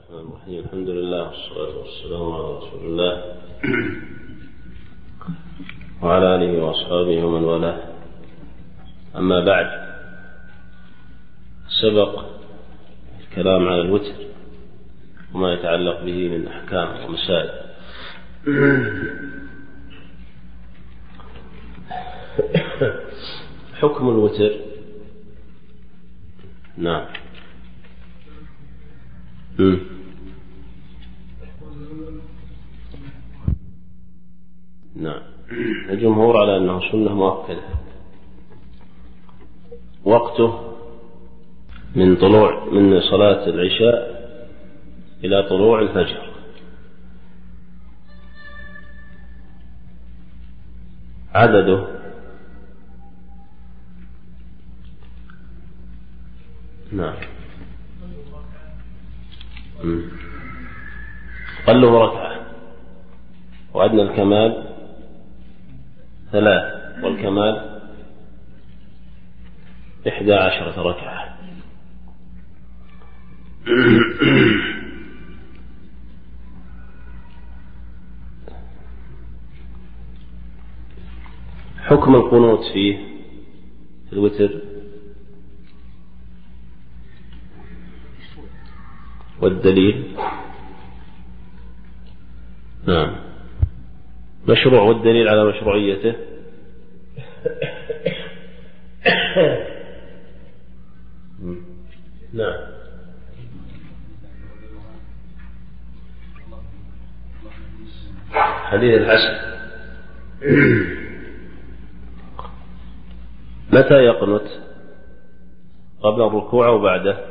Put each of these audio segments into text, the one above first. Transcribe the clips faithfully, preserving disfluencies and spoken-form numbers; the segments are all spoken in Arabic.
الرحمن الرحيم. الحمد لله والصلاة والسلام على رسول الله وعلى آله وأصحابه ومن والاه. أما بعد، سبق الكلام على الوتر وما يتعلق به من أحكام ومسائل. حكم الوتر. نعم. مم. نعم. الجمهور على أنه سنة مؤكدة، وقته من طلوع من صلاة العشاء إلى طلوع الفجر. عدده نعم قله ركعة، وأدنى الكمال ثلاث، والكمال إحدى عشرة ركعة. حكم القنوت فيه في الوتر والدليل. نعم. مشروع، والدليل على مشروعيته نعم. حديث الحسن. متى يقنت؟ قبل الركوع أو بعده؟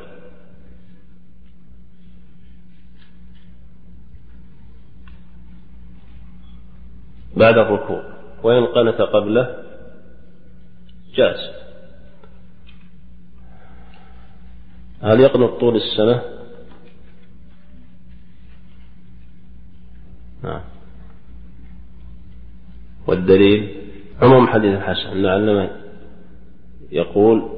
بعد الركوع. وإن قنت قبله جاز. هل يقنط طول السنة؟ نعم. والدليل عموم حديث الحسن لعلما يقول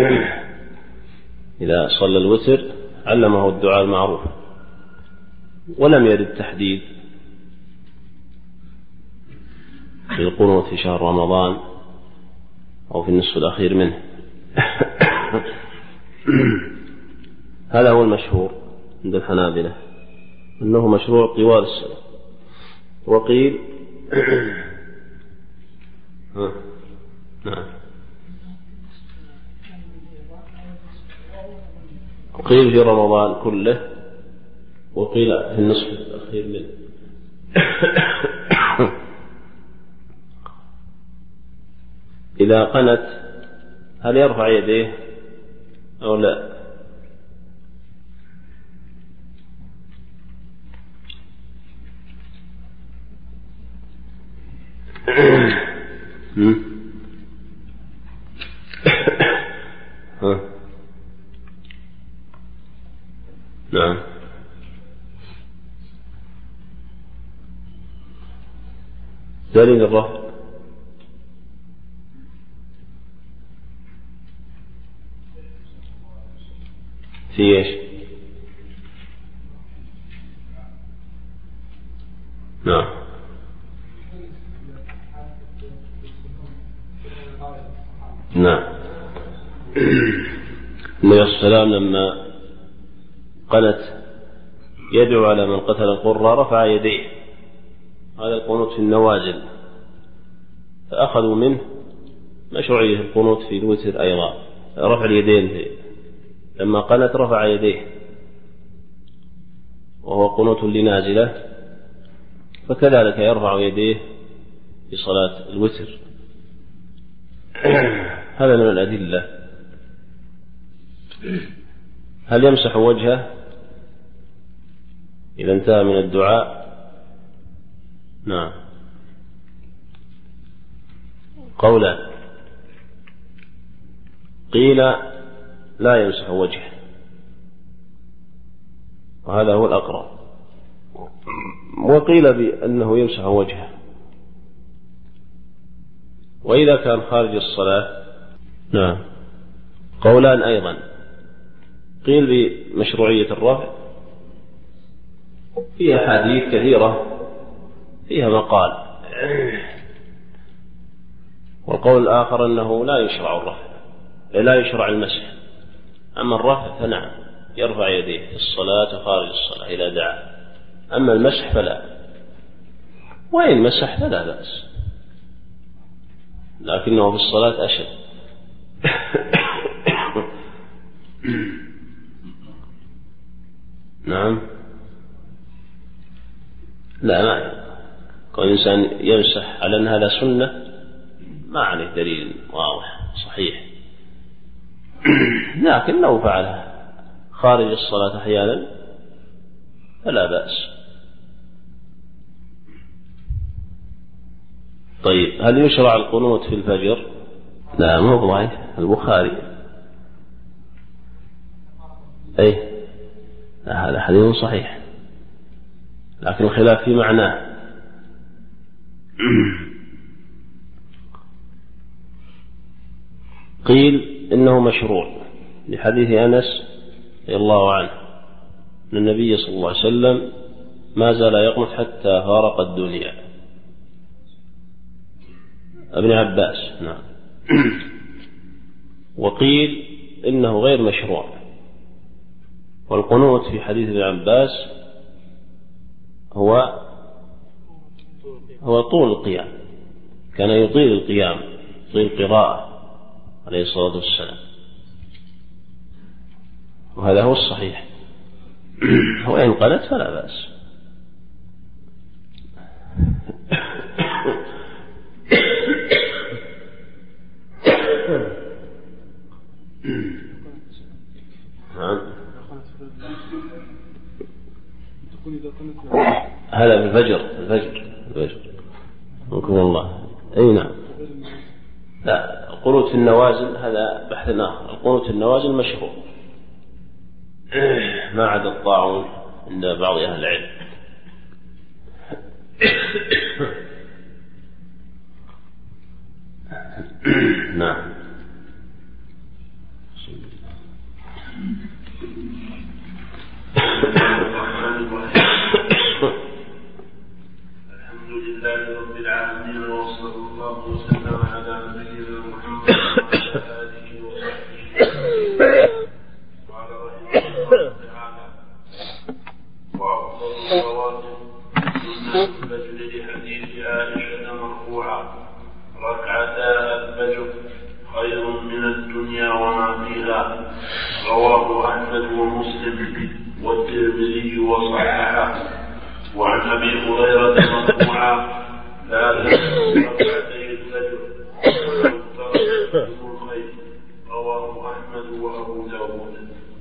إذا صلى الوتر علمه الدعاء المعروف، ولم يرد تحديد في القنوت في شهر رمضان أو في النصف الأخير منه. هذا هو المشهور عند الحنابلة، أنه مشروع طوال السنة. وقيل نعم وقيل في رمضان كله، وقيل في النصف الأخير منه. إذا قنت هل يرفع يديه أو لا؟ نعم. دليل الرفع في ايش؟ نعم. نعم. النبي صلى الله عليه وسلم لما قنت يدعو على من قتل القرى رفع يديه، هذا القنوت في النوازل، فأخذوا منه مشروعية القنوت في الوتر أيضا، رفع اليدين فيه. لما قنت رفع يديه وهو قنوت لنازلة، فكذلك يرفع يديه في صلاة الوتر. هذا من الأدلة. هل يمسح وجهه إذا انتهى من الدعاء؟ نعم. قولا قيل لا يمسح وجهه، وهذا هو الأقرب، وقيل بأنه يمسح وجهه. وإذا كان خارج الصلاة نعم قولان أيضا، قيل بمشروعية الرفع فيها حديث كثيرة فيها مقال. والقول الآخر أنه لا يشرع الرفع، لا يشرع المسح. أما الرفع فنعم يرفع يديه في الصلاة وخارج الصلاة إذا دعا، أما المسح فلا، وإن مسح فلا بأس، لكنه في الصلاة أشد. نعم. لا، ما كون إنسان يمسح على أن هذا سنة ما عليه دليل واضح صحيح، لكن لو فعله خارج الصلاة أحيانا فلا بأس. طيب، هل يشرع القنوت في الفجر؟ لا، مو ضعيف، البخاري. أي لا، هذا حديث صحيح، لكن الخلاف في معناه. قيل إنه مشروع لحديث أنس رضي الله عنه أن النبي صلى الله عليه وسلم ما زال يقنط حتى فارق الدنيا. ابن عباس. نعم. وقيل إنه غير مشروع، والقنوت في حديث ابن عباس هو هو طول القيام، كان يطيل القيام، يطيل القراءة عليه الصلاة والسلام، وهذا هو الصحيح. وإن قلت فلا بأس. هذا في الفجر الفجر الفجر ممكن الله. أي نعم. لا، القنوت في النوازل هذا بحث آخر. القنوت في النوازل مشروع ما عدا الطاعون عند بعض أهل العلم. نعم. الحمد لله رب العالمين، وصلى الله وسلم على نبينا محمد وعلى آله وصحبه وعلى رحمه الله تعالى. وأفضل الرواتب سنة الفجر لحديث عائشة مرفوعا: ركعتا الفجر خير من الدنيا وما فيها. رواه أحمد ومسلم والترمذي وصححه. وعن أبي هريرة مرفوعا: لا تنسوا ركعتي الفجر ولو تركتم الخير. رواه أحمد وأبو داود.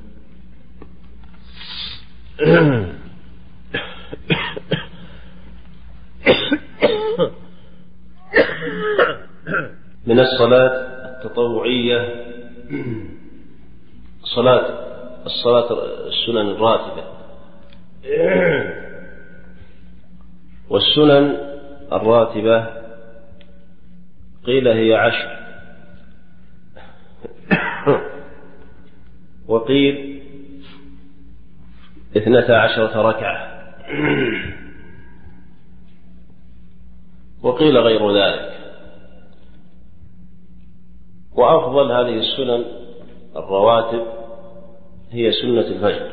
من الصلاة التطوعية صلاة الصلاة السنن الراتبة. والسنن الراتبة قيل هي عشر، وقيل اثنتا عشرة ركعة، وقيل غير ذلك. وأفضل هذه السنن الرواتب هي سنة الفجر،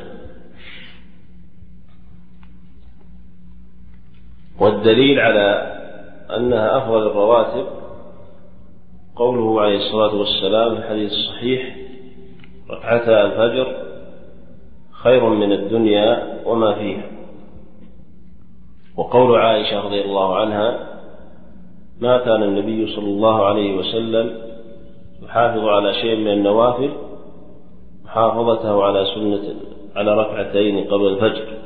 والدليل على أنها أفضل الرواتب قوله عليه الصلاة والسلام في الحديث الصحيح: ركعتا الفجر خير من الدنيا وما فيها. وقول عائشة رضي الله عنها: ما كان النبي صلى الله عليه وسلم يحافظ على شيء من النوافل محافظته على سنة على ركعتين قبل الفجر.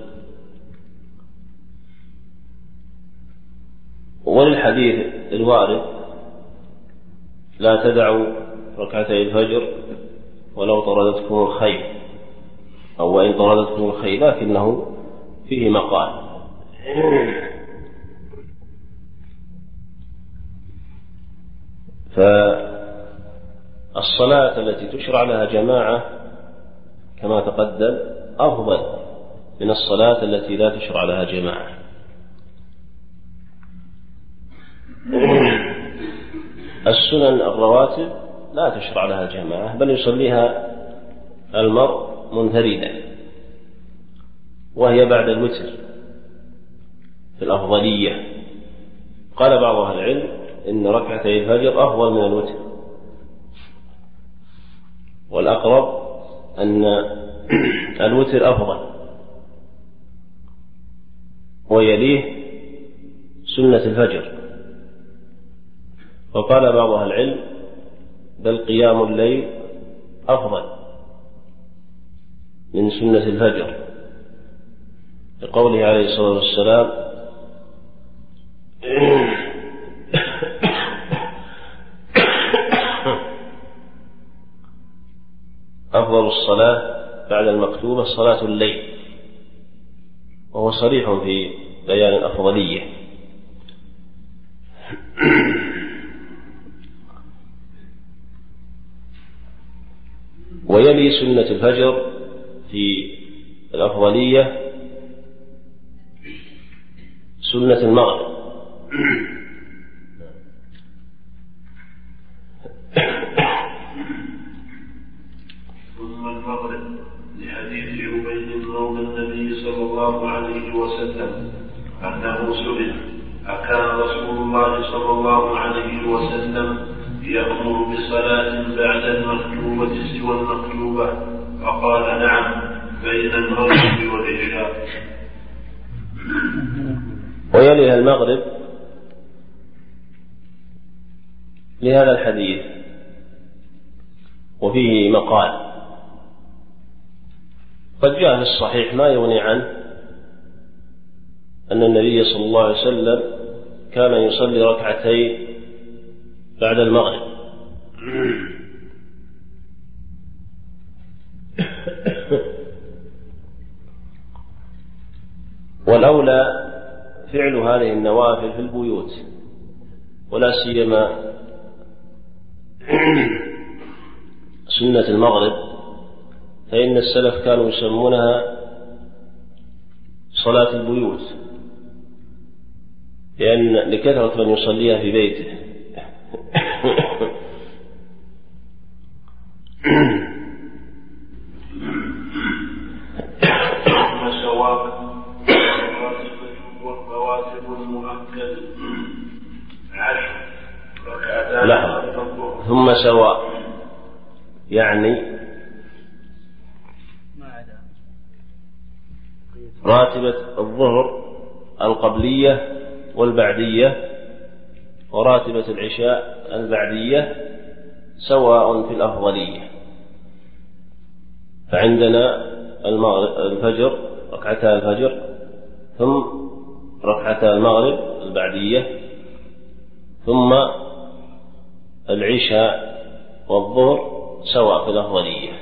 وللحديث الوارد: لا تدعوا ركعتي الفجر ولو طردتكم الخيل، أو وإن طردتكم الخيل، لكنه فيه مقال. فالصلاة التي تشرع لها جماعة كما تقدم أفضل من الصلاة التي لا تشرع لها جماعة. السنن الرواتب لا تشرع لها جماعة، بل يصليها المرء منفردا، وهي بعد الوتر في الأفضلية. قال بعض أهل العلم إن ركعتي الفجر أفضل من الوتر، والأقرب أن الوتر أفضل، ويليه سنة الفجر. وقال بعض أهل العلم بل قيام الليل أفضل من سنة الفجر، لقوله عليه الصلاة والسلام أفضل الصلاة بعد المكتوبة صلاة الليل، وهو صريح في بيان الأفضلية. ويلي سنة الفجر في الأفضلية سنة المغرب. ثم المغرب لحديث عبيد مولى النبي صلى الله عليه وسلم أنه سئل أكان رسول الله صلى الله عليه وسلم يأمر بصلاة بعد المكتوبة سوى المكتوبة؟ فقال نعم، بين المغرب والعشاء. ويليها المغرب لهذا الحديث، وفيه مقال قد جاء في الصحيح ما يغني عنه أن النبي صلى الله عليه وسلم كان يصلي ركعتين بعد المغرب. والأولى فعل هذه النوافل في البيوت، ولا سيما سنة المغرب، فإن السلف كانوا يسمونها صلاة البيوت، لأن لكثرة من يصليها في بيته. ثم سواء يعني راتبة الظهر القبلية والبعدية وراتبة العشاء البعدية سواء في الأفضلية. فعندنا الفجر ركعتا الفجر ثم ركعتا المغرب البعدية ثم العشاء والظهر سواء في الأفضلية.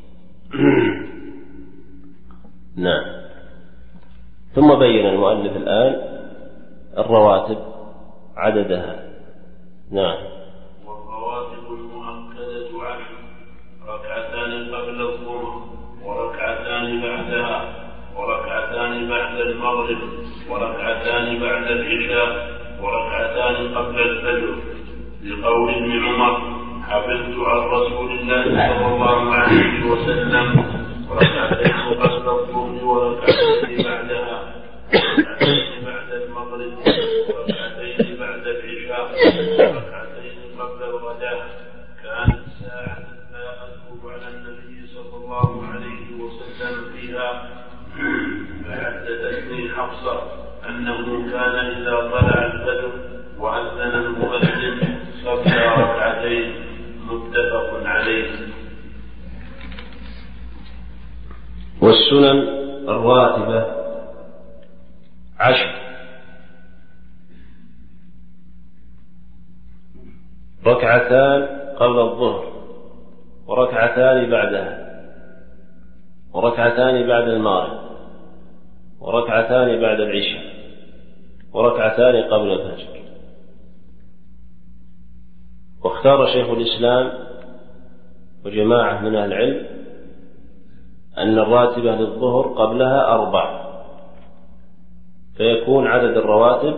نعم. ثم بين المؤلف الآن الرواتب عددها. نعم. والرواتب المؤكدة عشر: ركعتان قبل الظهر، وركعتان بعدها، وركعتان بعد المغرب، وركعتان بعد العشاء، وركعتان قبل الفجر، لقول ابن عمر: حفظت عن رسول الله صلى الله عليه وسلم ركعتين قبل الظهر وركعتين بعدها، وركعتين بعد المغرب، وركعتين بعد العشاء، وركعتين قبل الغداء. كانت ساعة لا أذكر على النبي صلى الله عليه وسلم فيها. فحدثتني حفصة أنه كان إذا طلع الفجر وأذن المؤذن صلى ركعتين، متفق عليه. والسنن الراتبة عشر: ركعتان قبل الظهر، وركعتان بعدها، وركعتان بعد المغرب، وركعتان بعد العشاء، وركعتان قبل الفجر. واختار شيخ الإسلام وجماعة من أهل العلم أن الراتبة للظهر قبلها أربع، فيكون عدد الرواتب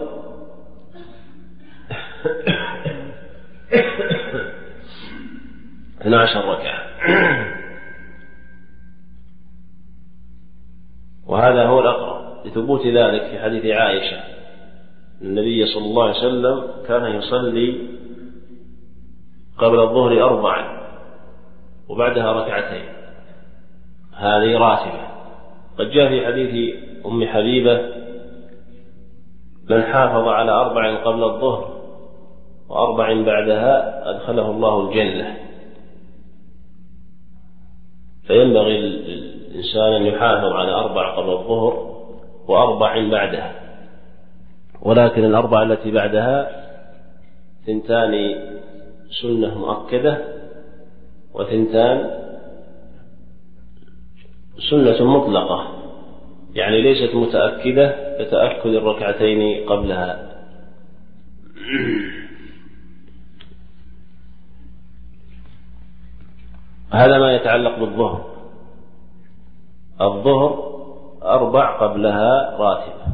اثنا عشر ركعة. وهذا هو الأقرب لثبوت ذلك في حديث عائشة النبي صلى الله عليه وسلم كان يصلي قبل الظهر أربعا وبعدها ركعتين، هذه راتبة. قد جاء في حديث أم حبيبة من حافظ على أربع قبل الظهر وأربع بعدها أدخله الله الجنة. فينبغي الإنسان أن يحافظ على أربع قبل الظهر وأربع بعدها، ولكن الأربع التي بعدها ثنتان سنة مؤكدة وثنتان سنة مطلقة، يعني ليست متأكدة كتأكد الركعتين قبلها. هذا ما يتعلق بالظهر. الظهر أربع قبلها راتبة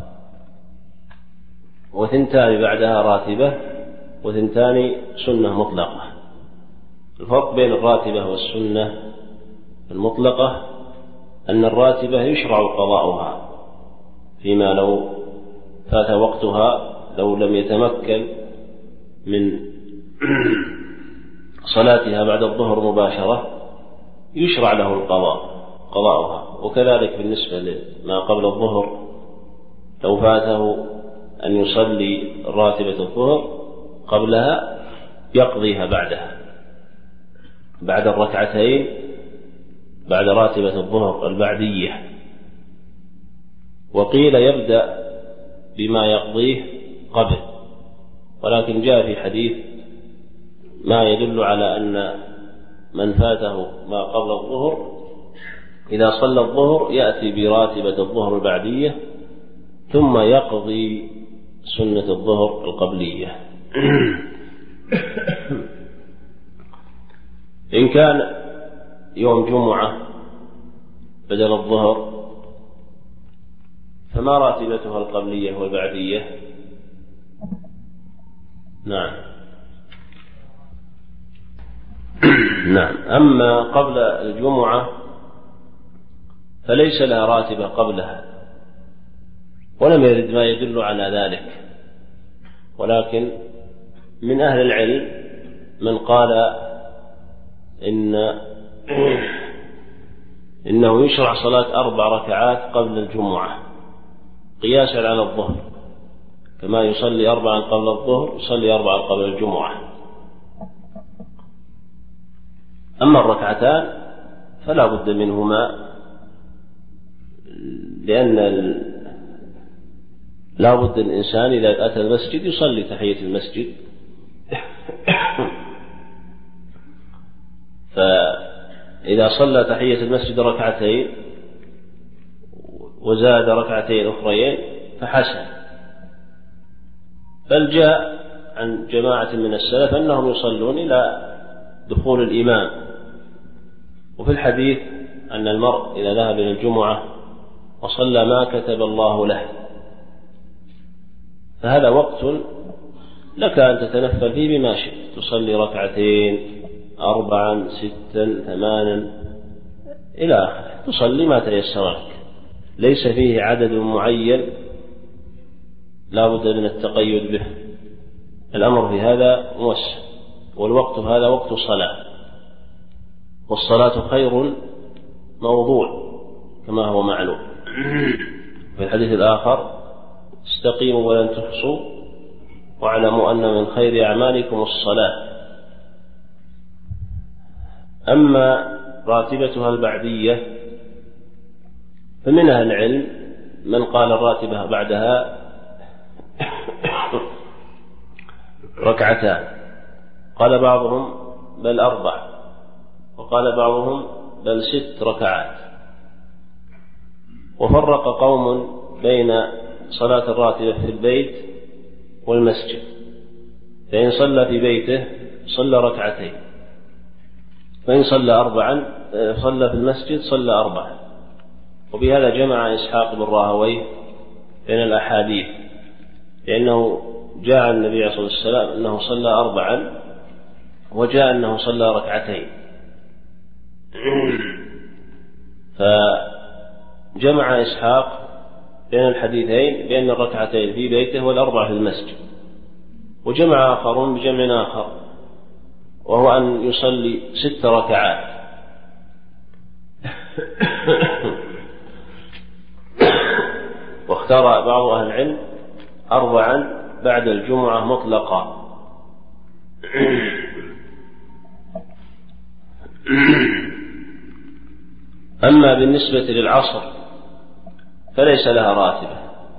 وثنتان بعدها راتبة وثنتان سنة مطلقة. الفرق بين الراتبة والسنة المطلقة أن الراتبة يشرع قضاؤها فيما لو فات وقتها، لو لم يتمكن من صلاتها بعد الظهر مباشرة يشرع له القضاء قضاؤها. وكذلك بالنسبة لما قبل الظهر لو فاته أن يصلي راتبة الظهر قبلها يقضيها بعدها بعد الركعتين بعد راتبة الظهر البعدية. وقيل يبدأ بما يقضيه قبل، ولكن جاء في حديث ما يدل على أن من فاته ما قبل الظهر إذا صلى الظهر يأتي براتبة الظهر البعدية ثم يقضي سنة الظهر القبلية. إن كان يوم جمعة بدل الظهر فما راتبتها القبلية والبعدية؟ نعم نعم. أما قبل الجمعة فليس لها راتبة قبلها، ولم يرد ما يدل على ذلك، ولكن من أهل العلم من قال إن إنه يشرع صلاة أربع ركعات قبل الجمعة قياسا على الظهر، كما يصلي أربعا قبل الظهر يصلي أربعا قبل الجمعة. أما الركعتان فلا بد منهما، لأن لا بد الإنسان إذا أتى المسجد يصلي تحية المسجد، فإذا صلى تحية المسجد ركعتين وزاد ركعتين أخريين فحسن. بل جاء عن جماعة من السلف أنهم يصلون إلى دخول الإمام. وفي الحديث أن المرء إذا ذهب إلى الجمعة وصلى ما كتب الله له فهذا وقت لك أن تتنفل فيه بما شئت، تصلي ركعتين أربعا ستا ثمانا إلى آخره، تصلي ما تيسر لك، ليس فيه عدد معين لا بد من التقيد به. الأمر في هذا موسع، والوقت هذا وقت صلاة، والصلاة خير موضوع كما هو معلوم. في الحديث الآخر استقيموا ولن تحصوا واعلموا أن من خير أعمالكم الصلاة. أما راتبتها البعدية فمن أهل العلم من قال الراتبة بعدها ركعتان، قال بعضهم بل أربع، وقال بعضهم بل ست ركعات. وفرق قوم بين صلاة الراتبة في البيت والمسجد، فإن صلى في بيته صلى ركعتين، فإن صلى أربعا صلى في المسجد صلى أربعا. وبهذا جمع إسحاق بن راهويه بين الأحاديث، لأنه جاء النبي عليه الصلاة والسلام أنه صلى أربعا، وجاء أنه صلى ركعتين، فجمع إسحاق بين الحديثين بأن الركعتين في بيته والأربع في المسجد. وجمع آخرون بجمع آخر، وهو أن يصلي ست ركعات. واختار بعض أهل العلم أربعا بعد الجمعة مطلقا. أما بالنسبة للعصر فليس لها راتبة،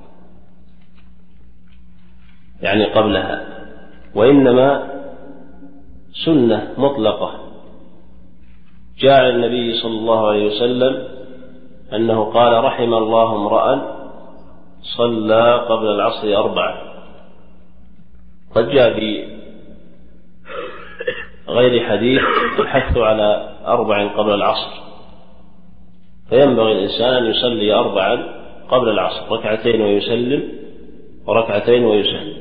يعني قبلها، وإنما سنة مطلقة. جاء النبي صلى الله عليه وسلم أنه قال: رحم الله امرأ صلى قبل العصر أربعة. قد جاء في غير حديث الحث على أربع قبل العصر، فينبغي الإنسان أن يصلي أربعا قبل العصر، ركعتين ويسلم وركعتين ويسلم.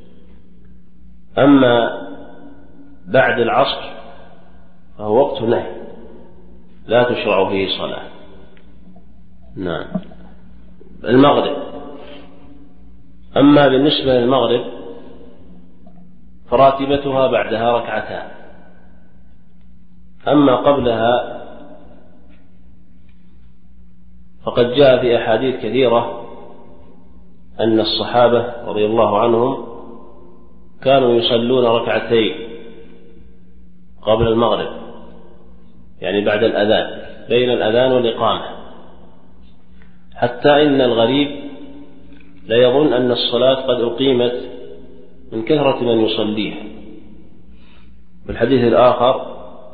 أما بعد العصر فهو وقت نهي لا تشرع فيه صلاة. نعم. المغرب، أما بالنسبة للمغرب فراتبتها بعدها ركعتان. أما قبلها فقد جاء في أحاديث كثيرة أن الصحابة رضي الله عنهم كانوا يصلون ركعتين قبل المغرب، يعني بعد الأذان، بين الأذان والإقامة، حتى إن الغريب لا يظن أن الصلاة قد أقيمت من كثرة من يصليها. في الحديث الآخر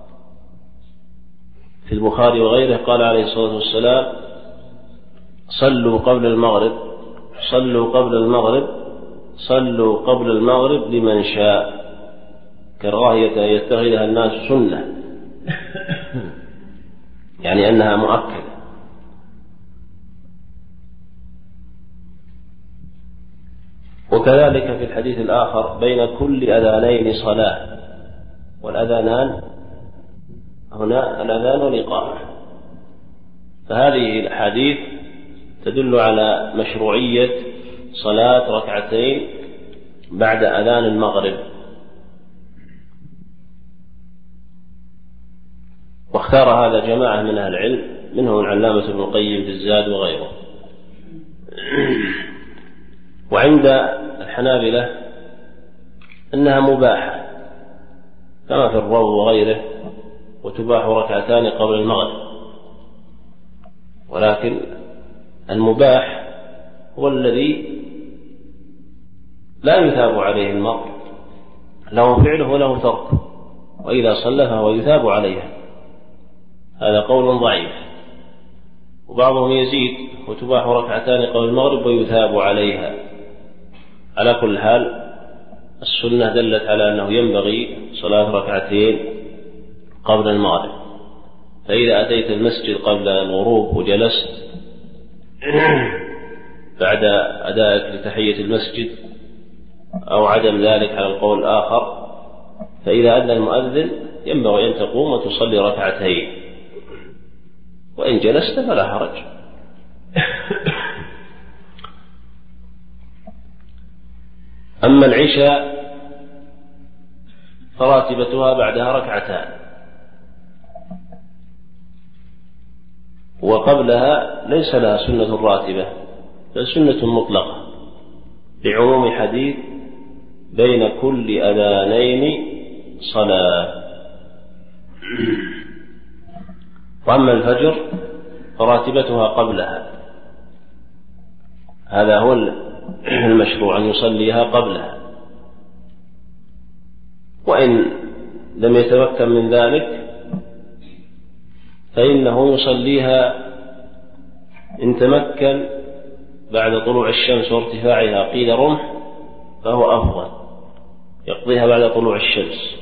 في البخاري وغيره قال عليه الصلاة والسلام: صلوا قبل المغرب، صلوا قبل المغرب، صلوا قبل المغرب لمن شاء، كراهية أن يتخذها الناس سنة، يعني أنها مؤكدة. وكذلك في الحديث الآخر: بين كل أذانين صلاة، والأذانان هنا الأذان والإقامة. فهذه الأحاديث تدل على مشروعية صلاة ركعتين بعد أذان المغرب. واختار هذا جماعة من أهل العلم، منهم العلامة ابن القيم في الزاد وغيره. وعند الحنابلة أنها مباحة كما في الروض وغيره، وتباح ركعتان قبل المغرب، ولكن المباح هو الذي لا يثاب عليه المرء، له فعله وله تركه، وإذا صلى فهو يثاب عليها. هذا قول ضعيف. وبعضهم يزيد: وتباح ركعتان قبل المغرب ويثاب عليها. على كل حال السنة دلت على أنه ينبغي صلاة ركعتين قبل المغرب. فإذا أتيت المسجد قبل الغروب وجلست بعد أدائك لتحية المسجد أو عدم ذلك على القول الآخر، فإذا أذن المؤذن ينبغي أن تقوم وتصلي ركعتين، وإن جلست فلا حرج. أما العشاء فراتبتها بعدها ركعتان، وقبلها ليس لها سنة راتبة بل سنة مطلقة، لعموم حديث: بين كل أذانين صلاة. وأما الفجر فراتبتها قبلها، هذا هو المشروع، أن يصليها قبلها. وإن لم يتمكن من ذلك فإنه يصليها إن تمكن بعد طلوع الشمس وارتفاعها قيل رمح فهو أفضل، يقضيها بعد طلوع الشمس.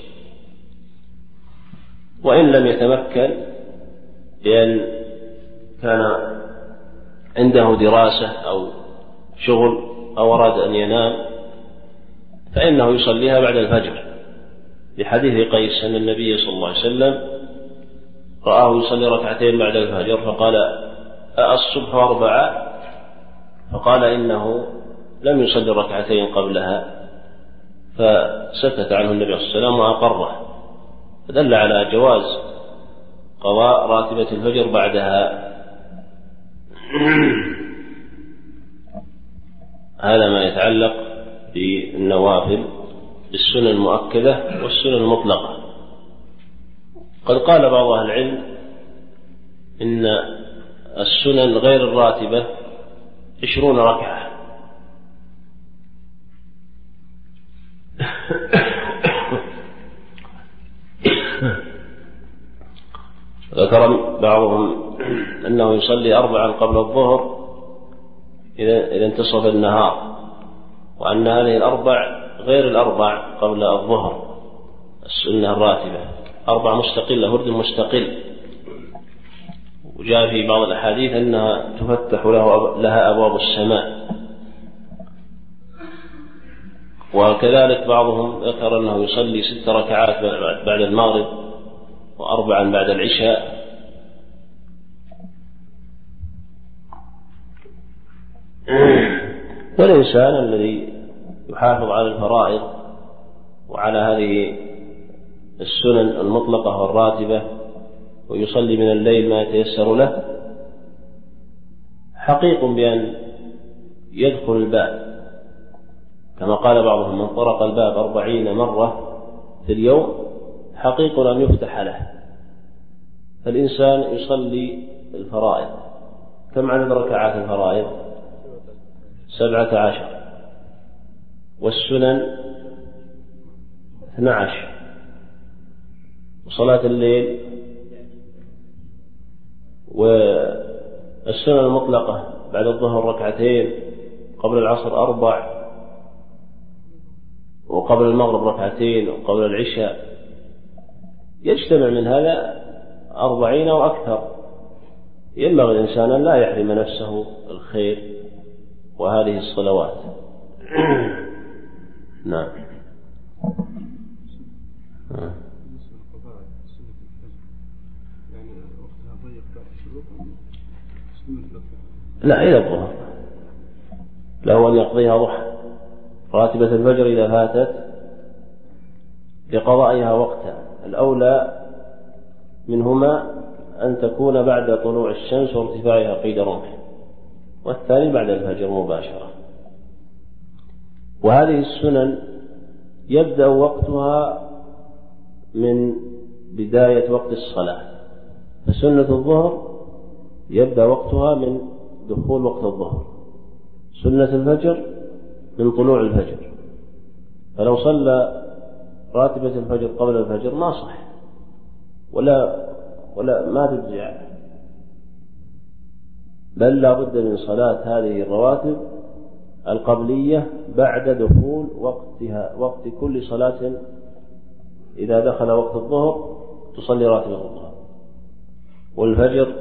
وإن لم يتمكن لأن كان عنده دراسة أو شغل أو أراد أن ينام فإنه يصليها بعد الفجر، لحديث قيس أن النبي صلى الله عليه وسلم رآه يصلي ركعتين بعد الفجر فقال الصبح أربعة، فقال إنه لم يصلي ركعتين قبلها، فسكت عنه النبي صلى الله عليه وسلم وأقره، فدل على جواز قضاء راتبة الفجر بعدها. هذا ما يتعلق بالنوافل بالسنن المؤكدة والسنن المطلقة. قد قال بعض أهل العلم إن السنن غير الراتبة عشرون ركعة، ذكر بعضهم أنه يصلي أربعا قبل الظهر إذا انتصف النهار، وأن هذه الأربع غير الأربع قبل الظهر السنة الراتبة، أربع مستقلة ورد مستقل. وجاء في بعض الأحاديث أنها تفتح له لها أبواب السماء. وكذلك بعضهم ذكر أنه يصلي ست ركعات بعد المغرب وأربعا بعد العشاء. والإنسان الذي يحافظ على الفرائض وعلى هذه السنن المطلقة والراتبة ويصلي من الليل ما يتيسر له حقيق بأن يدخل الباب، كما قال بعضهم من طرق الباب أربعين مرة في اليوم حقيق أن يفتح له. فالإنسان يصلي الفرائض، كم عدد ركعات الفرائض؟ سبعة عشر، والسنن اثنى عشر، وصلاة الليل والسنن المطلقة بعد الظهر ركعتين، قبل العصر أربع، وقبل المغرب ركعتين، وقبل العشاء، يجتمع من هذا أربعين أو أكثر. ينبغي الإنسان أن لا يحرم نفسه الخير وهذه الصلوات. نعم. لا، إلى الظهر له أن يقضيها ضحى. راتبة الفجر إذا فاتت لقضائها وقتا، الأولى منهما أن تكون بعد طلوع الشمس وارتفاعها قيد رمح، والثاني بعد الفجر مباشرة. وهذه السنن يبدأ وقتها من بداية وقت الصلاة، فسنة الظهر يبدأ وقتها من دخول وقت الظهر، سنة الفجر من طلوع الفجر. فلو صلى راتبة الفجر قبل الفجر ما صح ولا ولا ما تجزع، بل لا بد من صلاة هذه الرواتب القبلية بعد دخول وقتها، وقت كل صلاة. إذا دخل وقت الظهر تصلي راتبة الظهر، والفجر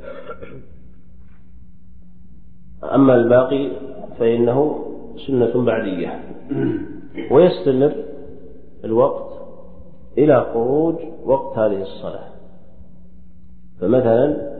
أما الباقي فإنه سنة بعدية. ويستمر الوقت إلى خروج وقت هذه الصلاة. فمثلا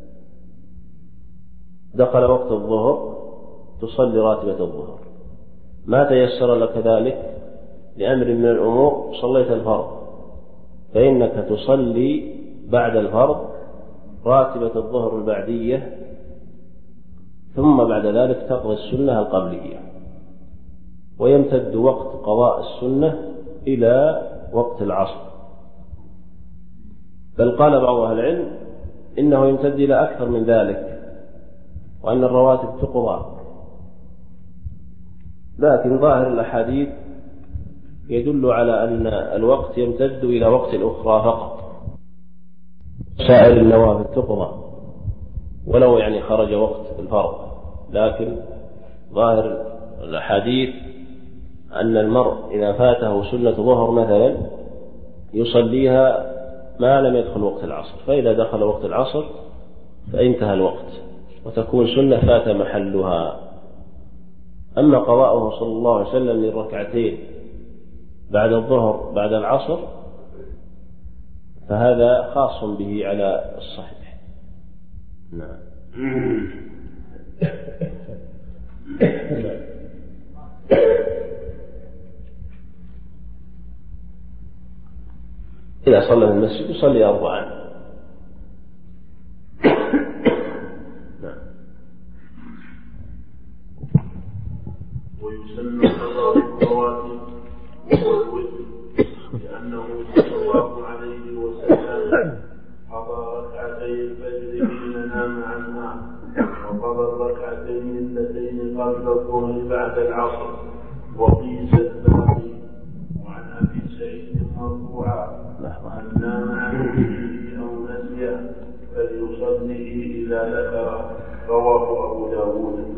دخل وقت الظهر تصلي راتبة الظهر، ما تيسر لك ذلك لأمر من الأمور صليت الفرض، فإنك تصلي بعد الفرض راتبة الظهر البعدية، ثم بعد ذلك تقضي السنة القبلية، ويمتد وقت قضاء السنة إلى وقت العصر. بل قال بعض أهل العلم إنه يمتد إلى أكثر من ذلك، وأن الرواتب تقضى. لكن ظاهر الأحاديث يدل على أن الوقت يمتد إلى وقت الأخرى فقط، سائر النوافل تقضى ولو يعني خرج وقت الفرض. لكن ظاهر الأحاديث أن المرء إذا فاته سنة ظهر مثلا يصليها ما لم يدخل وقت العصر، فإذا دخل وقت العصر فانتهى الوقت. وتكون سنة فات محلها. أما قضاءه صلى الله عليه وسلم للركعتين بعد الظهر بعد العصر فهذا خاص به على الصحيح. نعم. إذا صلى في المسجد يصلي أربعا. ويسن قضاء الرواتب والوتر لأنه صلى الله عليه وسلم قضى ركعتي الفجر حين نام عنها وقضى الركعتين اللتين قبل الظهر بعد العصر وقيس الباقي. وعن أبي سعيد مرفوعا من نام عن ذكره أو نسيه فليصلي إذا ذكر. رواه أبو داود.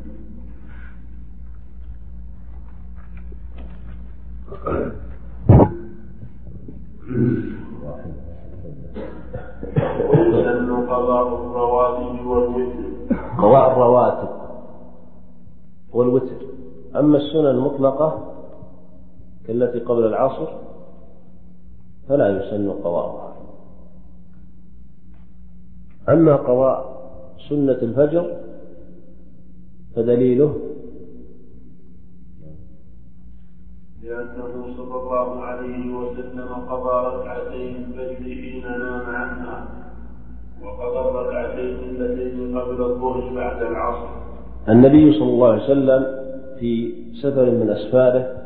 ويسن قضاء الرواتب والوتر. قضاء الرواتب والوتر. أما السنن المطلقة كالتي قبل العصر فلا يسن قضاءها. أما قضاء سنة الفجر فدليله لأنه صلى الله عليه وسلم قضى ركعتين الفجر حين نام عنها وقضى الركعتين اللتين قبل الظهر بعد العصر. النبي صلى الله عليه وسلم في سفر من أسفاره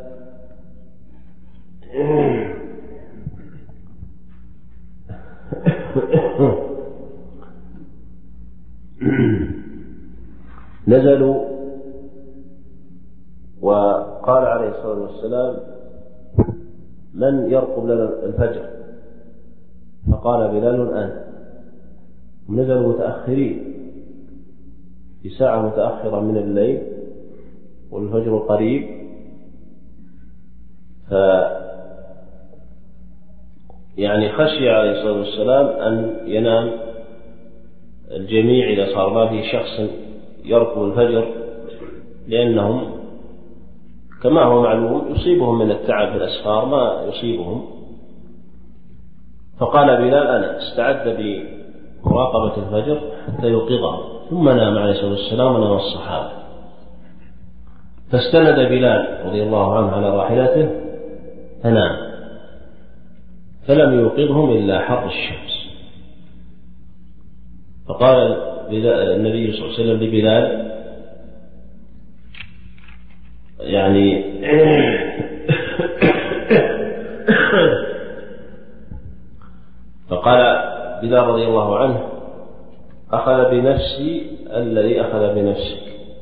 نزلوا وقال عليه الصلاة والسلام من يرقب لنا الفجر؟ فقال بلال أنا. نزلوا متأخرين في ساعة متأخرة من الليل والفجر قريب، ف يعني خشي عليه الصلاة والسلام أن ينام الجميع إذا صار ما في شخص يرقب الفجر، لأنهم كما هو معلوم يصيبهم من التعب في الأسفار ما يصيبهم. فقال بلال أنا، استعد بمراقبة الفجر حتى يوقظهم، ثم نام عليه الصلاة والسلام ونام الصحابة. فاستند بلال رضي الله عنه على راحلته فنام، فلم يوقظهم إلا حر الشمس. فقال النبي صلى الله عليه وسلم لبلال يعني فقال بلال رضي الله عنه أخذ بنفسي الذي أخذ بنفسك.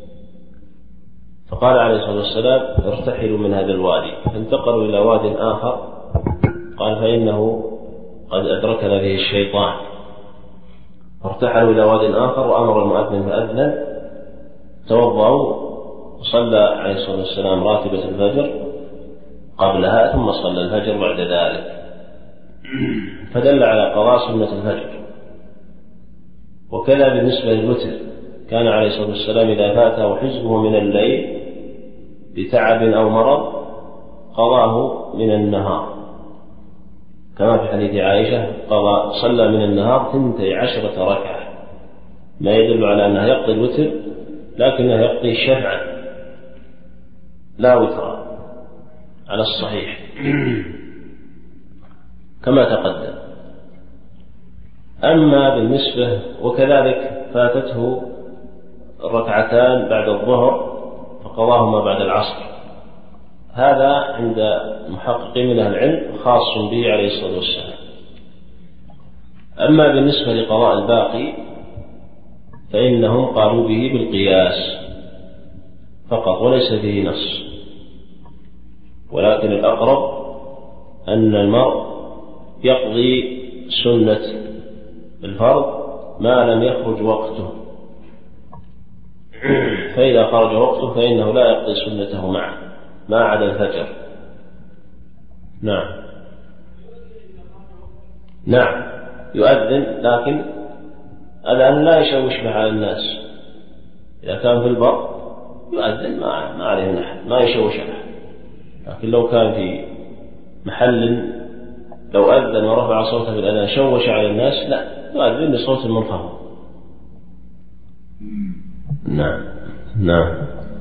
فقال عليه الصلاة والسلام ارتحلوا من هذا الوادي، فانتقلوا إلى واد آخر. قال فإنه قد أدركنا به الشيطان. فارتحلوا إلى واد آخر وأمر المؤذن فأذن، توضأوا وصلى عليه الصلاة والسلام راتبة الفجر قبلها ثم صلى الفجر بعد ذلك، فدل على قضاء سنة الفجر. وكذا بالنسبة للوتر، كان عليه الصلاة والسلام إذا فاته حزبه من الليل بتعب أو مرض قضاه من النهار، كما في حديث عائشة قضى صلى من النهار ثنتي عشرة ركعة، ما يدل على أنه يقضي الوتر لكنه يقضي شفعا لا وترا على الصحيح كما تقدم. أما بالنسبة وكذلك فاتته الركعتان بعد الظهر فقضاهما بعد العصر، هذا عند محققين من أهل العلم خاص به عليه الصلاة والسلام. أما بالنسبة لقضاء الباقي فإنهم قالوا به بالقياس فقط وليس به نص، ولكن الأقرب أن المرء يقضي سنة الفرض ما لم يخرج وقته، فإذا خرج وقته فإنه لا يقضي سنته معه ما عدا الفجر. نعم نعم يؤذن، لكن الآن لا يشوش على الناس، إذا كان في البر يؤذن ما ما عليه أحد، ما يشوش أحد. لكن لو كان في محل لو أذن ورفع صوته بالأذان شوش على الناس، لا، يؤذن بصوت منخفض. نعم نعم.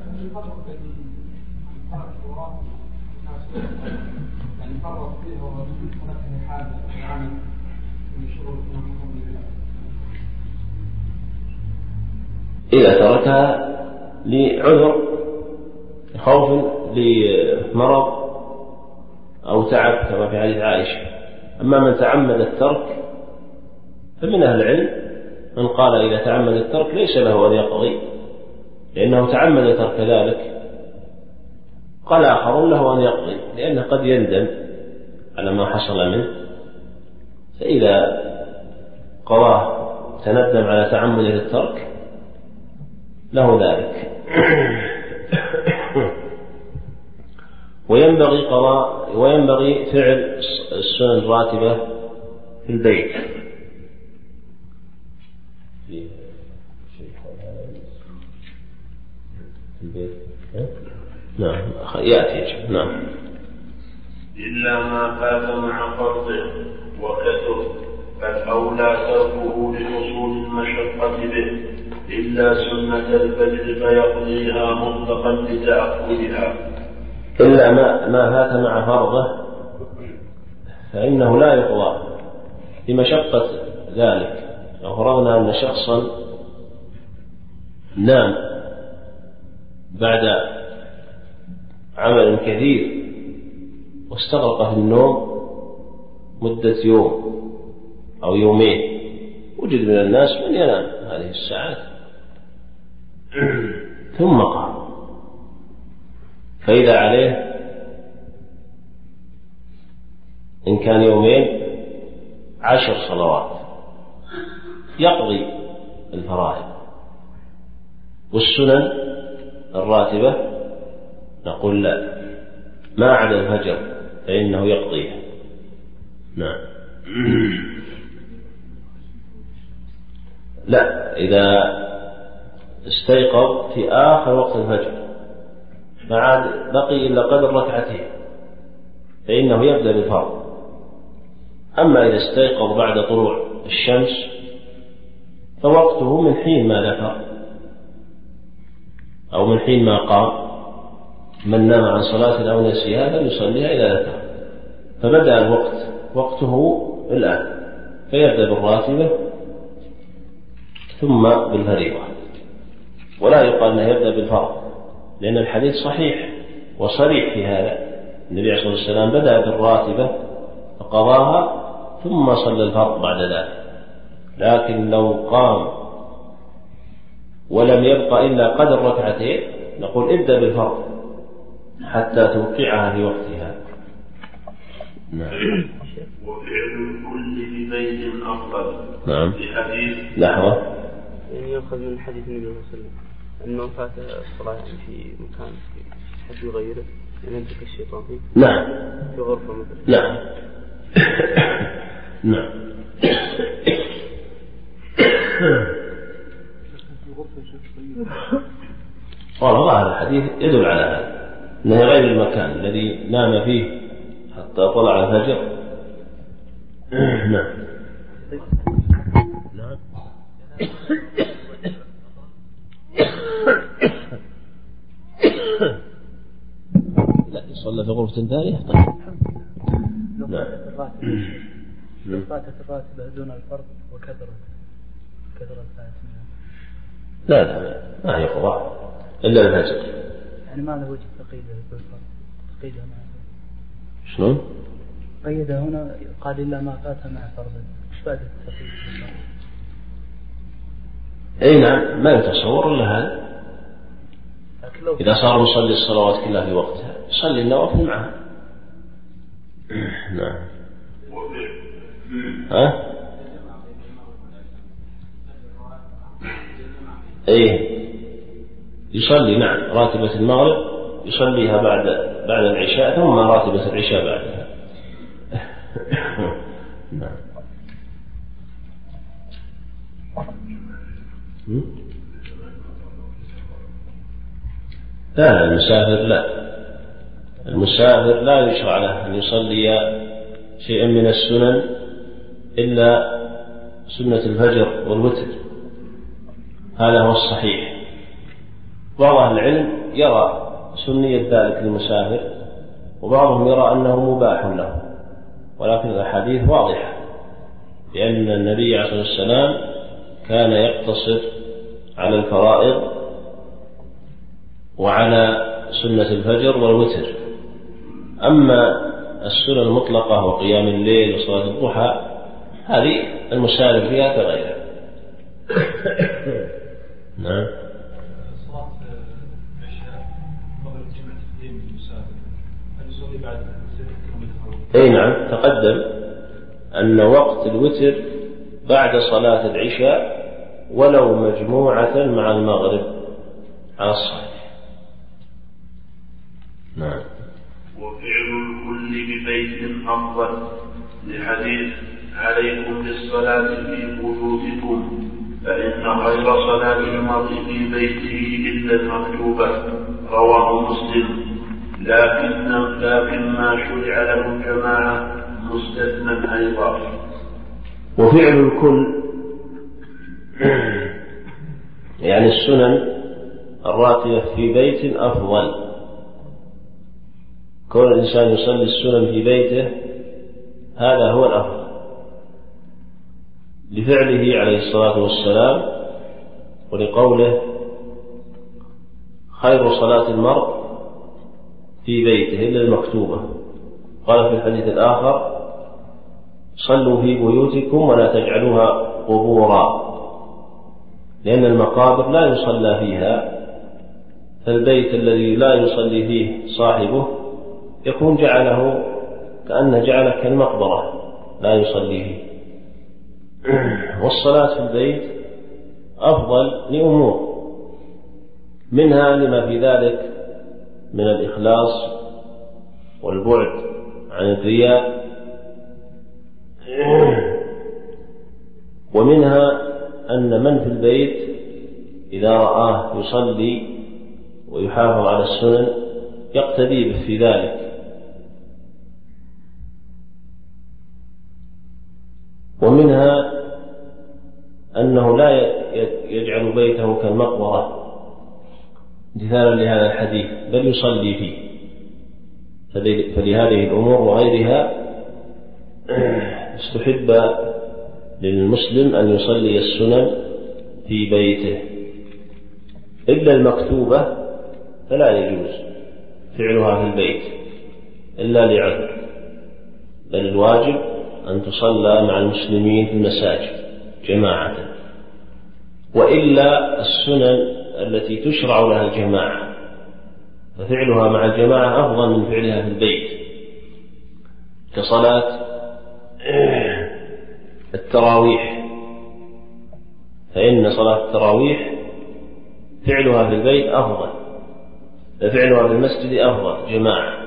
إذا تركها لعذر، خوف لمرض أو تعب كما في حديث عائشة. أما من تعمد الترك فمن أهل العلم من قال إذا تعمد الترك ليس له أن يقضي لأنه تعمد ترك ذلك. قال آخرون له أن يقضي لأنه قد يندم على ما حصل منه، فإذا قضاه تندم على تعمده الترك له ذلك. وينبغي قضاء وينبغي فعل السنن الراتبة في البيت. في البيت نعم يأتي نعم. إلا ما فات مع فرضه وكثر فالأولى تركه لحصول المشقة به، إلا سنة الفجر فيقضيها مطلقا لتأكلها. إلا ما ما فات مع فرضه فإنه لا يقضى لمشقة ذلك. لو فرضنا أن شخصا نام بعد عمل كثير واستغرق في النوم مدة يوم أو يومين، وجد من الناس من ينام هذه الساعات ثم قام، فإذا عليه إن كان يومين عشر صلوات يقضي الفرائض، والسنن الراتبة نقول لا، ما عدا الفجر فإنه يقضيها. نعم. لا، إذا استيقظ في آخر وقت الفجر ما عاد بقي إلا قدر ركعتين فإنه يبدأ بالفرض. أما إذا استيقظ بعد طلوع الشمس فوقته من حين ما ذكر أو من حين ما قام. من نام عن صلاة أو نسيها فليصليها إذا ذكر، فبدأ الوقت وقته الآن، فيبدأ بالراتبة ثم بالفريضة، ولا يقال أنه يبدأ بالفرض، لأن الحديث صحيح وصريح في هذا. النبي عليه الصلاة والسلام بدأ بالراتبة فقضاها ثم صلى الفرض بعد ذلك. لكن لو قام ولم يبقى إلا قدر ركعتين نقول ابدأ بالفرض حتى توقعها في وقتها. نعم. وفعل الكل في بيت أفضل. نعم. في حديث لحظة. يعني يؤخذ من حديث النبي صلى الله عليه وسلم أنه فات الصلاة في مكان حد يغيره يعني يمسك الشيطان فيه. نعم. في غرفة مثلا. نعم. نعم. والله هذا الحديث يدل على هذا، أنه غير المكان الذي نام فيه حتى طلع الفجر. نعم. نعم. لا يصلى في غرفة ثانية. طيب. نعم. لو فاتت الراتبة دون الفرض وكثرت كثرت فاتها. لا لا ما هي قضاء إلا الفجر. يعني ما له وجه تقييده بالفرض، تقييده مع شلون؟ قيده هنا قال إلا ما فات مع فرض، إيش فائدة التقييد بالفرض؟ أي نعم، ما يتصور إلا هذا. إذا صار يصلي الصلوات كلها في وقتها يصلي النوافل معها. نعم. ها؟ إيه يصلي نعم راتبة المغرب يصليها بعد بعد العشاء ثم راتبة العشاء بعدها. نعم. لا المسافر لا، المسافر لا يشرع له أن يصلي شيئا من السنن إلا سنة الفجر والوتر، هذا هو الصحيح. بعض أهل العلم يرى سنية ذلك للمسافر، وبعضهم يرى أنه مباح له، ولكن الأحاديث واضحة لأن النبي عليه الصلاة والسلام كان يقتصر على الفرائض وعلى سنة الفجر والوتر. أما السنة المطلقة وقيام الليل وصلاة الضحى هذه المسافر فيها كغيرها. نعم. صلاة العشاء قبل جمعة الدين المسافر هل يصلي بعد الوتر؟ أي نعم، تقدم أن وقت الوتر بعد صلاة العشاء ولو مجموعة مع المغرب على الصحيح. نعم. وفعل الكل ببيت أفضل لحديث عليكم بالصلاة في بيوتكم فإن خير صلاة المرء في بيته إلا المكتوبة، رواه مسلم. لكن لكن ما شرع له الجماعة مستثنى أيضا. وفعل الكل يعني السنن الراتبة في بيت أفضل. كون الإنسان يصلي السنن في بيته هذا هو الأفضل لفعله عليه الصلاة والسلام، ولقوله خير صلاة المرء في بيته إلا المكتوبة. قال في الحديث الآخر صلوا في بيوتكم ولا تجعلوها قبورا، لأن المقابر لا يصلى فيها، فالبيت الذي لا يصلي فيه صاحبه يكون جعله كأنه جعله كالمقبرة لا يصلي فيه. والصلاة في البيت أفضل لأمور، منها لما في ذلك من الإخلاص والبعد عن الرياء، ومنها أن من في البيت إذا رآه يصلي ويحافظ على السنن يقتدي به في ذلك. ومنها أنه لا يجعل بيته كالمقبرة امتثالا لهذا الحديث، بل يصلي فيه. فلهذه الأمور وغيرها استحب للمسلم أن يصلي السنن في بيته، إلا المكتوبة فلا يجوز فعلها في البيت إلا لعذر، بل الواجب أن تصلى مع المسلمين في المساجد جماعة. وإلا السنن التي تشرع لها الجماعة ففعلها مع الجماعة أفضل من فعلها في البيت، كصلاة التراويح، فإن صلاة التراويح فعلها في البيت أفضل، ففعلها في المسجد أفضل جماعة.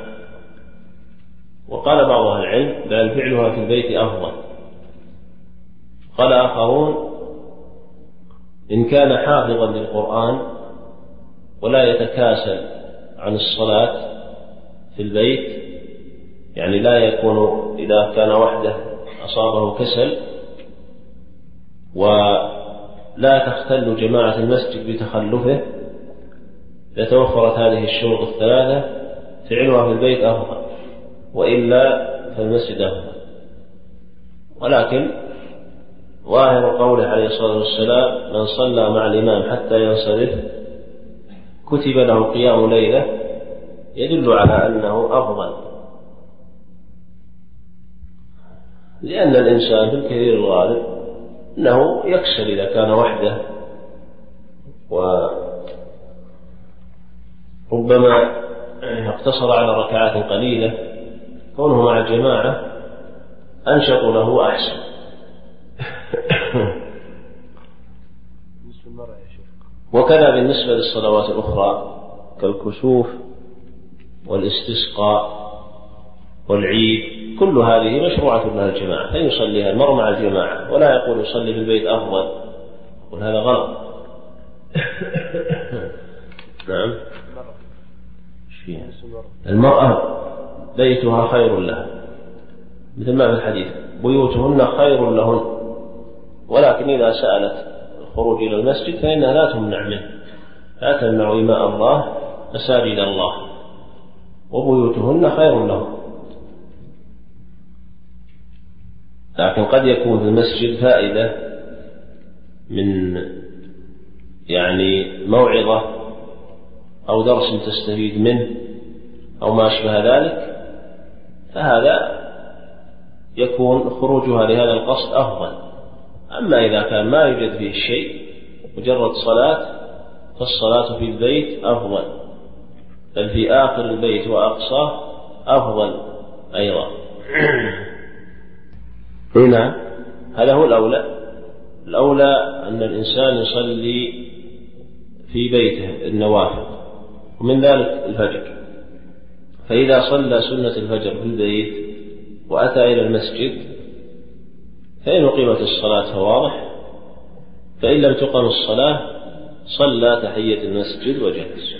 وقال بعض أهل العلم بل فعلها في البيت أفضل. قال آخرون إن كان حافظا للقرآن ولا يتكاسل عن الصلاة في البيت، يعني لا يكون إذا كان وحده أصابه كسل ولا تختل جماعة المسجد بتخلفه، لتوفرت هذه الشروط الثلاثة فعلها في البيت أفضل، وإلا فالمسجد أفضل. ولكن ظاهر قوله عليه الصلاة والسلام من صلى مع الإمام حتى ينصرف كتب له قيام ليلة يدل على أنه أفضل، لأن الإنسان في الكثير الغالب أنه يكسل إذا كان وحده، وربما اقتصر على ركعات قليلة، كونه مع الجماعة أنشط له وأحسن. وكذا بالنسبة للصلوات الأخرى كالكسوف والاستسقاء والعيد، كل هذه مشروعة لها الجماعة، فيصليها المرء مع الجماعة، ولا يقول يصلي في البيت أفضل، يقول هذا غلط. نعم. فيها. المرأة بيتها خير لها مثل ما في الحديث بيوتهن خير لهن، ولكن إذا سألت الخروج إلى المسجد فإنها لا تمنع منه، لا تمنع إماء الله مساجد الله، وبيوتهن خير لهن. لكن قد يكون في المسجد فائدة من يعني موعظة أو درس تستفيد منه أو ما أشبه ذلك، فهذا يكون خروجها لهذا القصد أفضل. أما إذا كان ما يوجد فيه شيء مجرد صلاة فالصلاة في البيت أفضل، بل في آخر البيت وأقصاه أفضل أيضا. هنا هذا هو الأولى. الأولى أن الإنسان يصلي في بيته النوافل، ومن ذلك الفجر. فإذا صلى سنة الفجر في البيت وأتى إلى المسجد فإن أقيمت الصلاة فواضح، فإن لم تقم الصلاة صلى تحية المسجد وجلس.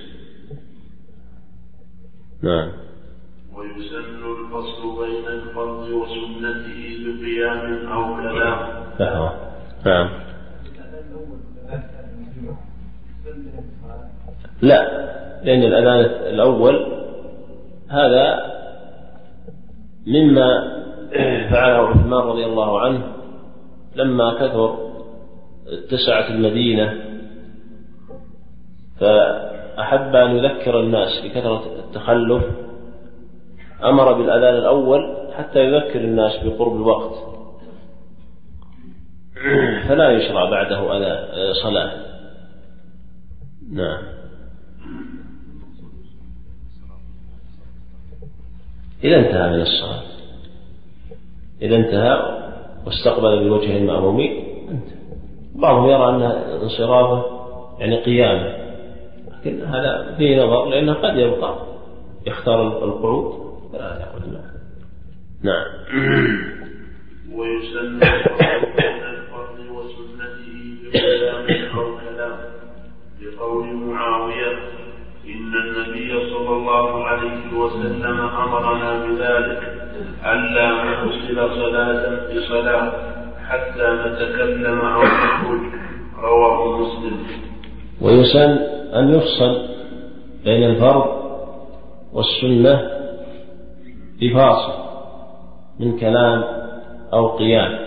نعم. ويسن الفصل بين الفرض وسنته بقيام أو كلام. نعم. لا، لأن الأذان الأول هذا مما فعله عثمان رضي الله عنه لما كثر اتسعت المدينة، فأحب أن يذكر الناس بكثرة التخلف، أمر بالأذان الأول حتى يذكر الناس بقرب الوقت، فلا يشرع بعده أذان صلاة. نعم. إذا انتهى من الصلاة، إذا انتهى واستقبل بوجه المأمومين انتهى. بعضهم يرى أن انصرافه يعني قيامه، لكن هذا فيه نظر، لأنه قد يبقى يختار القعود فلا يقول لا. نعم. ويسن بين الفرض وسنته بقيام أو كلام، لقول معاوية إن النبي صلى الله عليه وسلم أمرنا بذلك ألا نفصل صلاة بصلاة حتى نتكلم أو نخرج، رواه مسلم. ويسن أن يفصل بين الفرض والسنة بفاصل من كلام أو قيام.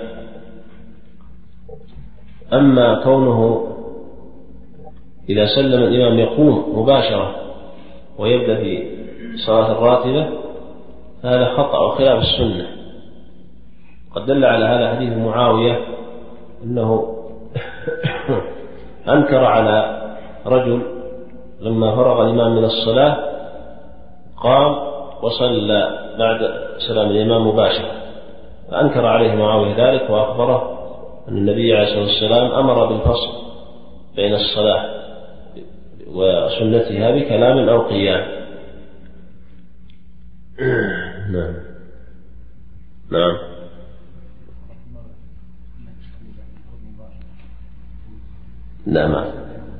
أما كونه إذا سلم الإمام يقوم مباشرة ويبدأ في صلاة الراتبة هذا خطأ وخلاف السنة. قد دل على هذا حديث معاوية أنه أنكر على رجل لما فرغ الإمام من الصلاة قام وصلى بعد سلام الإمام مباشرة، فأنكر عليه معاوية ذلك وأخبره أن النبي عليه الصلاة والسلام أمر بالفصل بين الصلاة وسنتها بكلام أو قيام. نعم. نعم. لا ما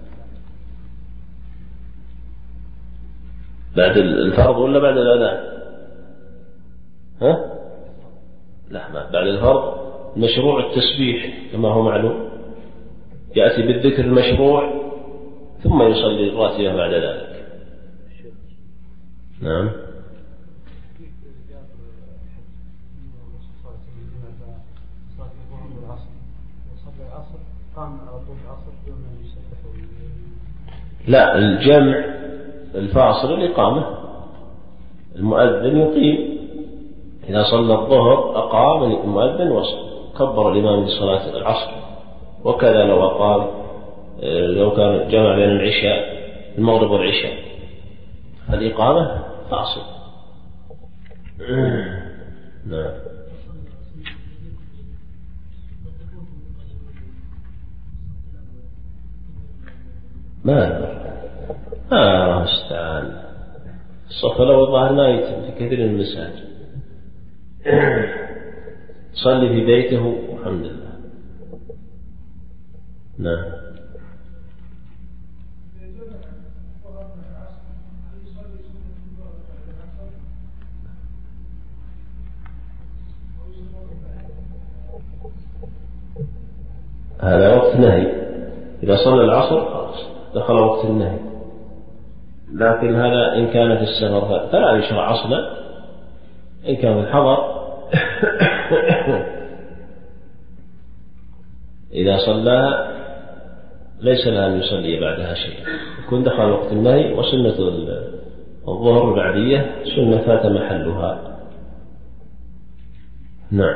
بعد الفرض ولا بعد الأذان؟ ها؟ لا، ما بعد الفرض. مشروع التسبيح كما هو معلوم، يأتي بالذكر المشروع ثم يصلي الراتبة بعد ذلك. نعم. لا، الجمع الفاصل الإقامة، المؤذن يقيم، إذا صلى الظهر أقام المؤذن وكبر الإمام لصلاة العصر، وكذا لو أقام لو كان جمع بين العشاء المغرب والعشاء الإقامة فاصل. نعم. ما ما استعان الصف الأول ظاهر ما يتم في كثير من المساجد. صلي في بيته والحمد لله. نعم. هذا وقت نهي، إذا صلى العصر خلاص دخل وقت النهي. لكن هذا إن كان في السفر فلا يشرع أصلا، إن كان في الحضر إذا صلى ليس لها أن يصلي بعدها شيء، يكون دخل وقت النهي. وسنة الظهر البعدية سنة فات محلها. نعم.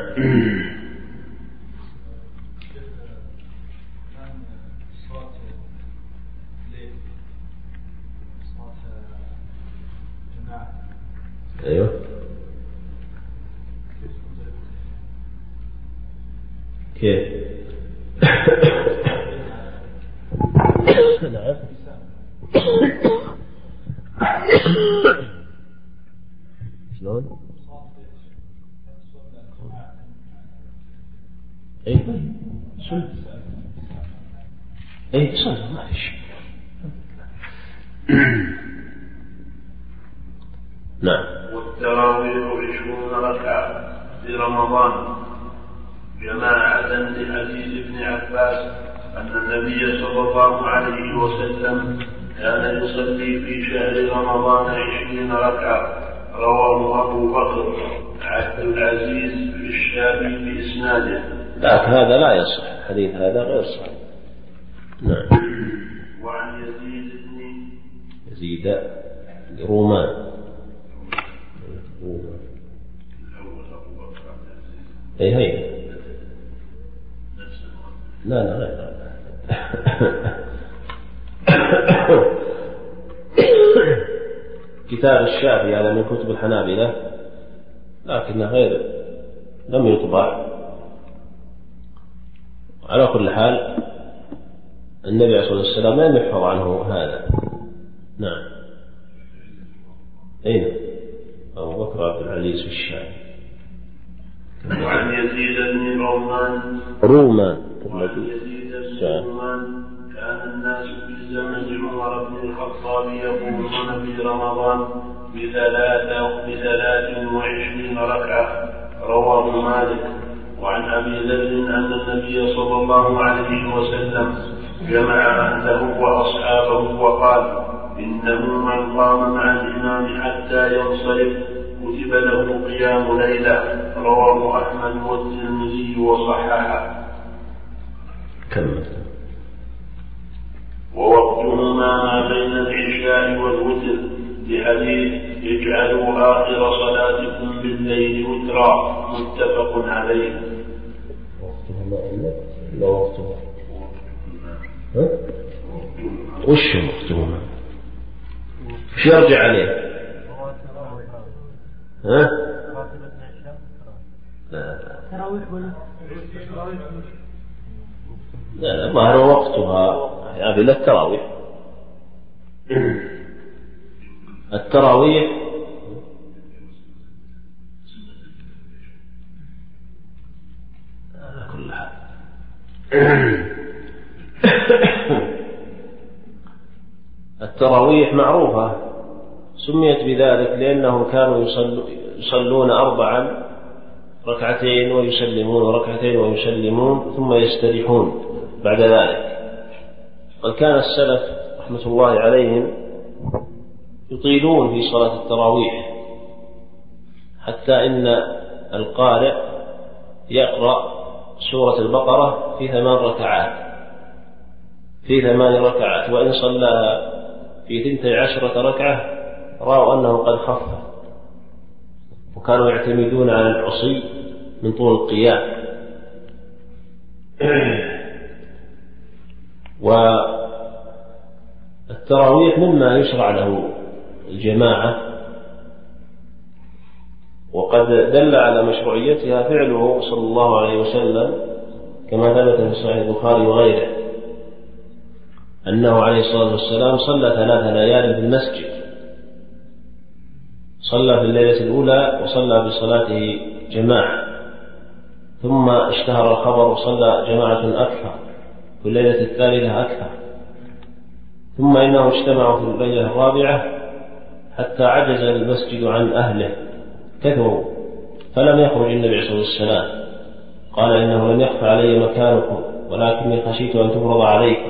أيوه. كيف؟ شلون؟ اي سنة اي سنة ما في شيء. نعم. والتراويح عشرون ركعة في رمضان جماعة لحديث ابن عباس أن النبي صلى الله عليه وسلم كان يصلي في شهر رمضان عشرين ركعة. رواه أبو بكر عبد العزيز في الشافعي بإسناده. لكن هذا لا يصح، الحديث هذا غير صحيح. نعم. وعن يزيد بن يزيد رومان. اي هي لا لا غير كتاب الشافعي هذا من كتب الحنابلة لكنه غير لم يطبع. على كل حال النبي عليه الصلاة والسلام لم يحفظ عنه هذا. نعم. أين أبو بكر عبد العزيز في الشام. وعن يزيد بن رومان رومان وعن يزيد بن رومان كان الناس في زمن عمر بن الخطاب يقومون في رمضان بثلاثة بثلاث وعشرين ركعة. رواه مالك. وعن أبي ذر أن النبي صلى الله عليه وسلم جمع أهله وأصحابه وقال: إنه من قام مع الإمام حتى ينصرف كتب له قيام ليلة. رواه أحمد والترمذي وصححه. كمل. ووقتهما ما بين العشاء والوتر لحديث: اجعلوا آخر صلاتكم بالليل وترا. متفق عليه. وقتهما لا وقتهما ها؟ وش وقتهما؟ وش يرجع عليه؟ ها؟ لا لا لا ظهر وقتها يعني للتراويح. التراويح على كل حال التراويح معروفة، سميت بذلك لأنهم كانوا يصلون أربعا ركعتين ويسلمون ركعتين ويسلمون ثم يستريحون بعد ذلك. وكان السلف رحمة الله عليهم يطيلون في صلاة التراويح حتى إن القارئ يقرأ سورة البقرة في ثمان ركعات في ثمان ركعات وإن صلى في ثنتي عشرة ركعة رأوا أنه قد خف، وكانوا يعتمدون على العصي من طول القيام. والتراويح مما يشرع له الجماعة، وقد دل على مشروعيتها فعله صلى الله عليه وسلم كما ثبت في صحيح البخاري وغيره أنه عليه الصلاة والسلام صلى ثلاث ليال في المسجد، صلى في الليلة الأولى وصلى بصلاته جماعة، ثم اشتهر الخبر وصلى جماعة أكثر في الليلة الثالثة أكثر، ثم إنه اجتمعوا في الليلة الرابعة حتى عجز المسجد عن أهله كثروا، فلم يخرج النبي صلى الله عليه وسلم، قال: إنه لم يخف علي مكانكم ولكني خشيت أن تفرض عليكم.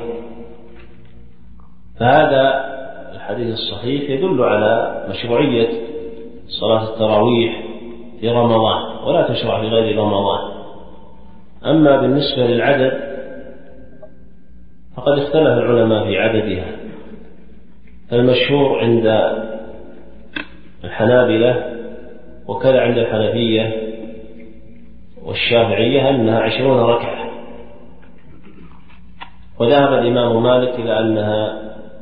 فهذا الحديث الصحيح يدل على مشروعية صلاة التراويح في رمضان، ولا تشرع في غير رمضان. أما بالنسبة للعدد فقد اختلف العلماء في عددها، فالمشهور عند الحنابلة وكذا عند الحنفية والشافعية أنها عشرون ركعة، وذهب الإمام مالك إلى أنها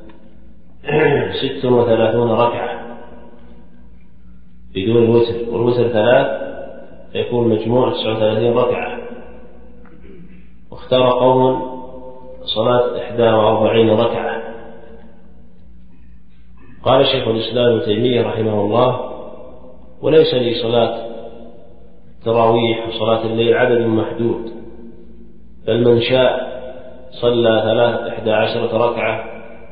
ست وثلاثون ركعة بدون الوتر، والوتر ثلاث فيكون مجموع تسعة وثلاثين ركعة. واختار قوم صلاة إحدى وأربعين ركعة. قال شيخ الإسلام ابن تيمية رحمه الله: وليس لصلاة التراويح وصلاة الليل عدد محدود، بل من شاء صلى ثلاث إحدى عشرة ركعة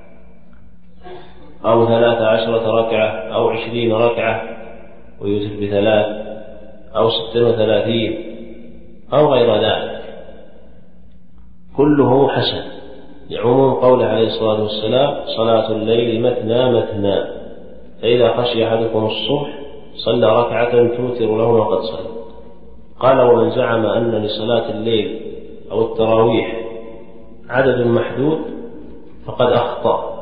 أو ثلاث عشرة ركعة أو عشرين ركعة ويوتر بثلاث أو ست وثلاثين أو غير ذلك، كله حسن، لعموم قوله عليه الصلاة والسلام: صلاة الليل مثنى مثنى، فإذا خشي أحدكم الصبح صلى ركعة توتر له ما قد صلى. قال: ومن زعم أن لصلاة الليل أو التراويح عدد محدود فقد أخطأ.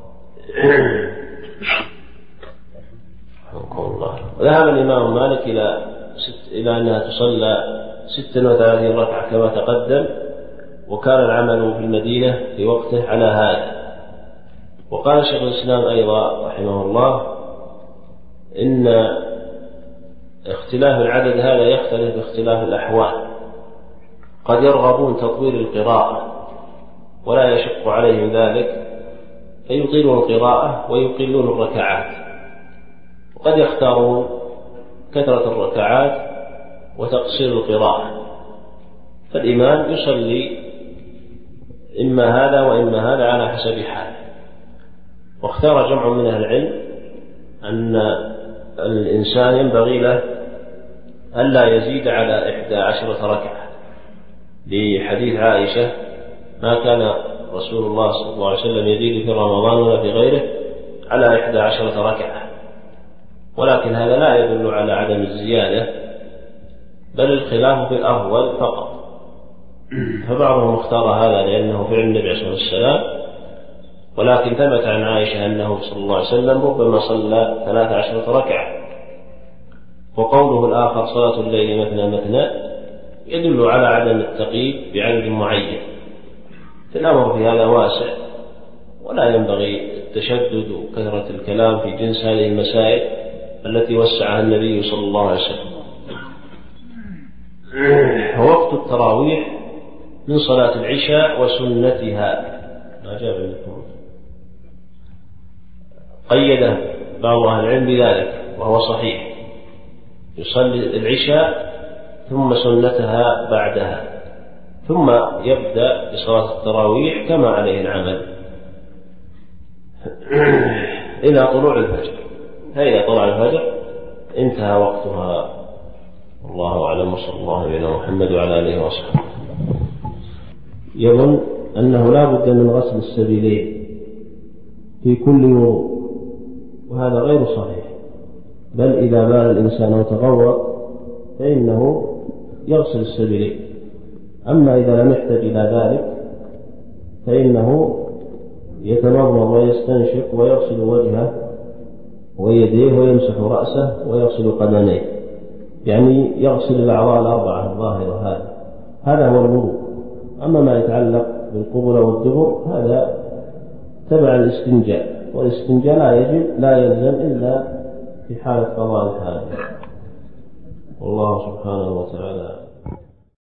ذهب الإمام مالك إلى ست إلى أنها تصلى ست وثلاثين ركعة كما تقدم، وكان العمل في المدينة في وقته على هذا. وقال شيخ الإسلام أيضا رحمه الله: إن اختلاف العدد هذا يختلف باختلاف الأحوال، قد يرغبون تطويل القراءة ولا يشق عليهم ذلك فيطيلون القراءة ويقلون الركعات، وقد يختارون كثرة الركعات وتقصير القراءة. فالإمام يصلي إما هذا وإما هذا على حسب حاله. واختار جمع من أهل العلم أن الإنسان ينبغي له ألا يزيد على إحدى عشرة ركعة، لحديث عائشة: ما كان رسول الله صلى الله عليه وسلم يزيد في رمضان ولا في غيره على إحدى عشرة ركعة. ولكن هذا لا يدل على عدم الزيادة، بل الخلاف في الأفضل فقط. فبعضهم اختار هذا لأنه فعل النبي عليه الصلاة والسلام، ولكن ثبت عن عائشة أنه صلى الله عليه وسلم ربما صلى ثلاث عشرة ركعة. وقوله الآخر: صلاة الليل مثنى مثنى، يدل على عدم التقييد بعدد معين. الأمر في هذا واسع، ولا ينبغي التشدد وكثرة الكلام في جنس هذه المسائل التي وسعها النبي صلى الله عليه وسلم. ووقت التراويح من صلاة العشاء وسنتها. ما جاء منكم قيده بعض أهل العلم بذلك وهو صحيح، يصلي العشاء ثم سنتها بعدها، ثم يبدأ بصلاة التراويح كما عليه العمل إلى طلوع الفجر. فإذا طلع الفجر انتهى وقتها. والله أعلم، وصلى الله على محمد وعلى آله وصحبه. يظن أنه لا بد من غسل السبيلين في كل يوم، وهذا غير صحيح، بل إذا بال الإنسان وتغوط فإنه يغسل السبيلين. أما إذا لم يحتاج إلى ذلك فإنه يتمضمض ويستنشق ويغسل وجهه ويديه ويمسح رأسه ويغسل قدميه، يعني يغسل الأعضاء الأربعة الظاهرة. هذا هذا هو الوضوء. أما ما يتعلق بالقبل والدبر هذا تبع الاستنجاء، والاستنجاء لا يجب لا يلزم إلا في حالة قضاء الحاجة. والله سبحانه وتعالى